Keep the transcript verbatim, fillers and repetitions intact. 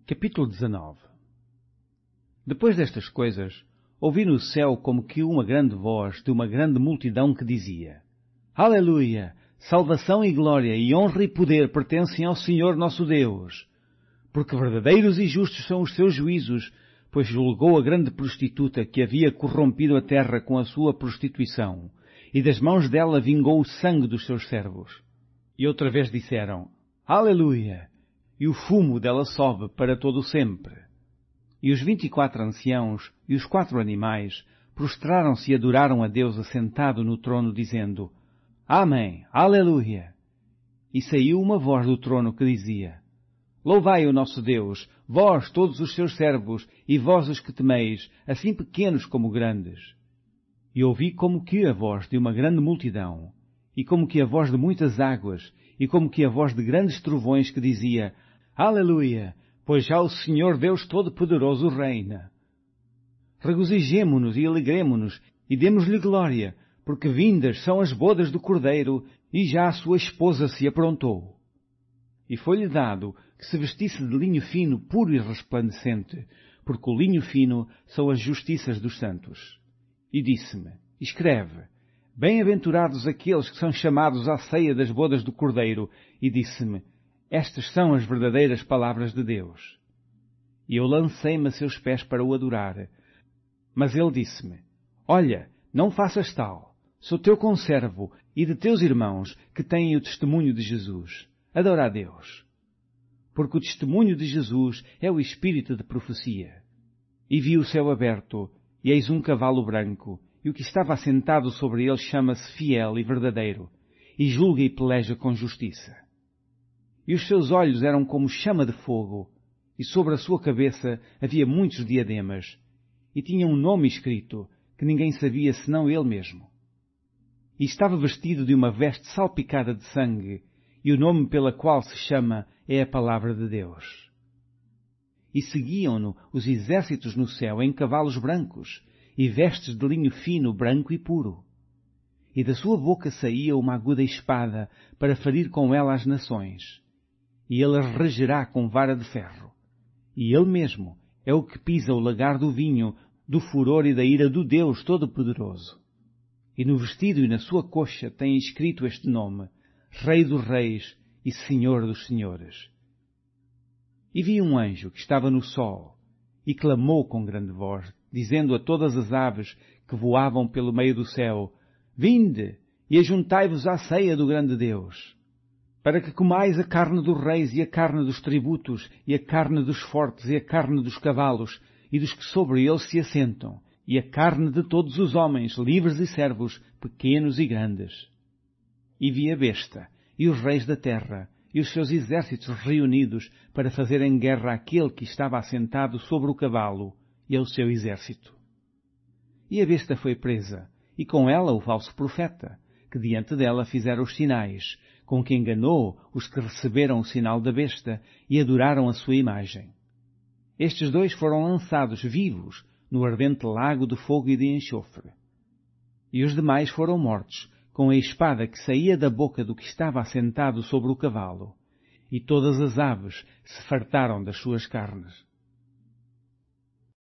Capítulo dezenove. Depois destas coisas, ouvi no céu como que uma grande voz de uma grande multidão que dizia: Aleluia! Salvação e glória e honra e poder pertencem ao Senhor nosso Deus. Porque verdadeiros e justos são os seus juízos, pois julgou a grande prostituta que havia corrompido a terra com a sua prostituição, e das mãos dela vingou o sangue dos seus servos. E outra vez disseram: Aleluia! E o fumo dela sobe para todo o sempre. E os vinte e quatro anciãos e os quatro animais prostraram-se e adoraram a Deus assentado no trono, dizendo: Amém, Aleluia! E saiu uma voz do trono que dizia: Louvai o nosso Deus, vós todos os seus servos, e vós os que temeis, assim pequenos como grandes. E ouvi como que a voz de uma grande multidão, e como que a voz de muitas águas, e como que a voz de grandes trovões que dizia: Aleluia! Pois já o Senhor Deus Todo-Poderoso reina. Regozijemo-nos e alegremo-nos, e demos-lhe glória, porque vindas são as bodas do Cordeiro, e já a sua esposa se aprontou. E foi-lhe dado que se vestisse de linho fino, puro e resplandecente, porque o linho fino são as justiças dos santos. E disse-me: Escreve: Bem-aventurados aqueles que são chamados à ceia das bodas do Cordeiro. E disse-me: Estas são as verdadeiras palavras de Deus. E eu lancei-me a seus pés para o adorar. Mas ele disse-me: Olha, não faças tal. Sou teu conservo e de teus irmãos que têm o testemunho de Jesus. Adora a Deus. Porque o testemunho de Jesus é o espírito de profecia. E vi o céu aberto, e eis um cavalo branco, e o que estava assentado sobre ele chama-se Fiel e Verdadeiro, e julga e peleja com justiça. E os seus olhos eram como chama de fogo, e sobre a sua cabeça havia muitos diademas, e tinha um nome escrito, que ninguém sabia senão ele mesmo. E estava vestido de uma veste salpicada de sangue, e o nome pela qual se chama é a Palavra de Deus. E seguiam-no os exércitos no céu em cavalos brancos, e vestes de linho fino, branco e puro. E da sua boca saía uma aguda espada, para ferir com ela as nações. E ele as regerá com vara de ferro. E ele mesmo é o que pisa o lagar do vinho, do furor e da ira do Deus Todo-Poderoso. E no vestido e na sua coxa tem escrito este nome: Rei dos Reis e Senhor dos Senhores. E vi um anjo que estava no sol, e clamou com grande voz, dizendo a todas as aves que voavam pelo meio do céu: Vinde, e ajuntai-vos à ceia do grande Deus, para que comais a carne dos reis e a carne dos tributos, e a carne dos fortes e a carne dos cavalos, e dos que sobre eles se assentam, e a carne de todos os homens, livres e servos, pequenos e grandes. E vi a besta, e os reis da terra, e os seus exércitos reunidos para fazerem guerra àquele que estava assentado sobre o cavalo, e ao seu exército. E a besta foi presa, e com ela o falso profeta, que diante dela fizera os sinais, com que enganou os que receberam o sinal da besta e adoraram a sua imagem. Estes dois foram lançados vivos no ardente lago de fogo e de enxofre. E os demais foram mortos, com a espada que saía da boca do que estava assentado sobre o cavalo, e todas as aves se fartaram das suas carnes.